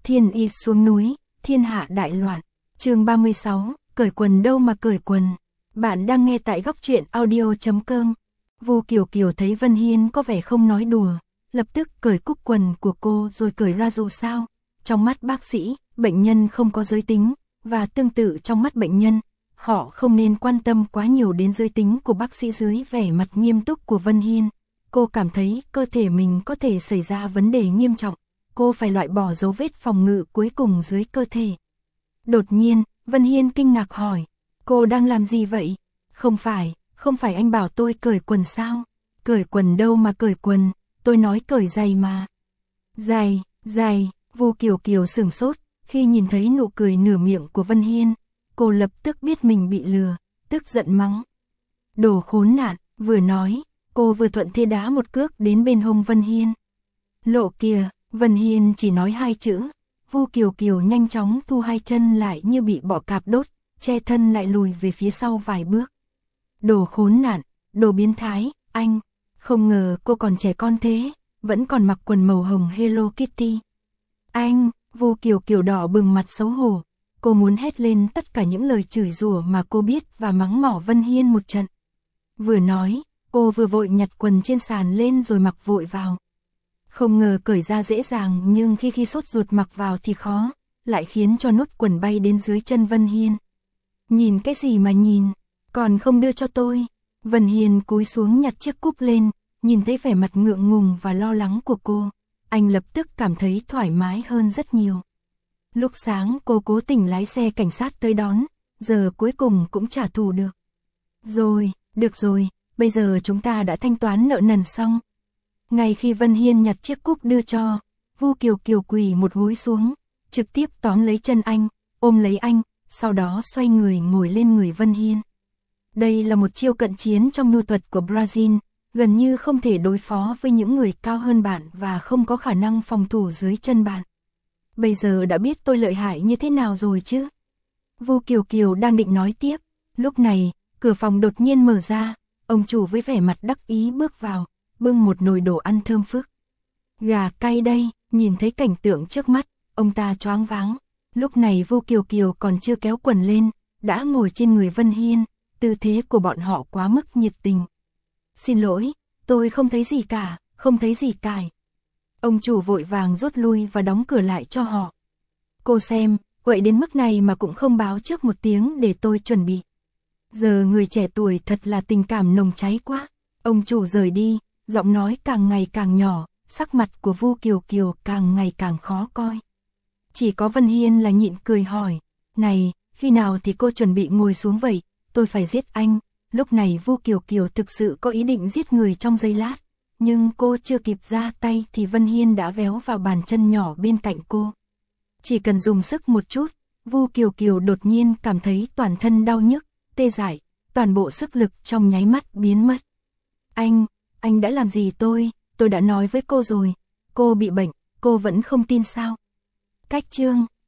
Thiên y xuống núi, thiên hạ đại loạn. Chương 36, cởi quần đâu mà cởi quần. Bạn đang nghe tại góc truyện audio.com. Vu Kiều Kiều thấy Vân Hiên có vẻ không nói đùa, lập tức cởi cúc quần của cô rồi cởi ra. Dù sao, trong mắt bác sĩ, bệnh nhân không có giới tính, và tương tự trong mắt bệnh nhân, họ không nên quan tâm quá nhiều đến giới tính của bác sĩ. Dưới vẻ mặt nghiêm túc của Vân Hiên, cô cảm thấy cơ thể mình có thể xảy ra vấn đề nghiêm trọng, cô phải loại bỏ dấu vết phòng ngự cuối cùng dưới cơ thể. Đột nhiên, Vân Hiên kinh ngạc hỏi, cô đang làm gì vậy? Không phải anh bảo tôi cởi quần sao? Cởi quần đâu mà cởi quần, tôi nói cởi giày mà. Giày, Vu Kiều Kiều sửng sốt, khi nhìn thấy nụ cười nửa miệng của Vân Hiên, cô lập tức biết mình bị lừa, tức giận mắng. Đồ khốn nạn, vừa nói, cô vừa thuận thế đá một cước đến bên hông Vân Hiên. Lộ kìa, Vân Hiên chỉ nói hai chữ, Vu Kiều Kiều nhanh chóng thu hai chân lại như bị bọ cạp đốt, che thân lại lùi về phía sau vài bước. Đồ khốn nạn, đồ biến thái, anh, không ngờ cô còn trẻ con thế, vẫn còn mặc quần màu hồng Hello Kitty. Anh, Vu Kiều Kiều đỏ bừng mặt xấu hổ, cô muốn hét lên tất cả những lời chửi rủa mà cô biết và mắng mỏ Vân Hiên một trận. Vừa nói, cô vừa vội nhặt quần trên sàn lên rồi mặc vội vào. Không ngờ cởi ra dễ dàng nhưng khi sốt ruột mặc vào thì khó, lại khiến cho nốt quần bay đến dưới chân Vân Hiên. Nhìn cái gì mà nhìn, còn không đưa cho tôi. Vân Hiên cúi xuống nhặt chiếc cúp lên, nhìn thấy vẻ mặt ngượng ngùng và lo lắng của cô, anh lập tức cảm thấy thoải mái hơn rất nhiều. Lúc sáng cô cố tình lái xe cảnh sát tới đón, giờ cuối cùng cũng trả thù được. Được rồi, bây giờ chúng ta đã thanh toán nợ nần xong. Ngay khi Vân Hiên nhặt chiếc cúp đưa cho, Vu Kiều Kiều quỳ một gối xuống, trực tiếp tóm lấy chân anh, ôm lấy anh, sau đó xoay người ngồi lên người Vân Hiên. Đây là một chiêu cận chiến trong nhu thuật của Brazil, gần như không thể đối phó với những người cao hơn bạn và không có khả năng phòng thủ dưới chân bạn. Bây giờ đã biết tôi lợi hại như thế nào rồi chứ? Vu Kiều Kiều đang định nói tiếp, lúc này, cửa phòng đột nhiên mở ra, ông chủ với vẻ mặt đắc ý bước vào, bưng một nồi đồ ăn thơm phức. Gà cay đây, nhìn thấy cảnh tượng trước mắt, ông ta choáng váng. Lúc này Vu Kiều Kiều còn chưa kéo quần lên, đã ngồi trên người Vân Hiên, tư thế của bọn họ quá mức nhiệt tình. Xin lỗi, tôi không thấy gì cả. Ông chủ vội vàng rút lui và đóng cửa lại cho họ. Cô xem, vậy đến mức này mà cũng không báo trước một tiếng để tôi chuẩn bị. Giờ người trẻ tuổi thật là tình cảm nồng cháy quá. Ông chủ rời đi, giọng nói càng ngày càng nhỏ, sắc mặt của Vu Kiều Kiều càng ngày càng khó coi. Chỉ có Vân Hiên là nhịn cười hỏi, này, khi nào thì cô chuẩn bị ngồi xuống vậy, tôi phải giết anh. Lúc này Vu Kiều Kiều thực sự có ý định giết người trong giây lát, nhưng cô chưa kịp ra tay thì Vân Hiên đã véo vào bàn chân nhỏ bên cạnh cô. Chỉ cần dùng sức một chút, Vu Kiều Kiều đột nhiên cảm thấy toàn thân đau nhức, tê dại, toàn bộ sức lực trong nháy mắt biến mất. Anh đã làm gì tôi đã nói với cô rồi, cô bị bệnh, cô vẫn không tin sao? Cách chương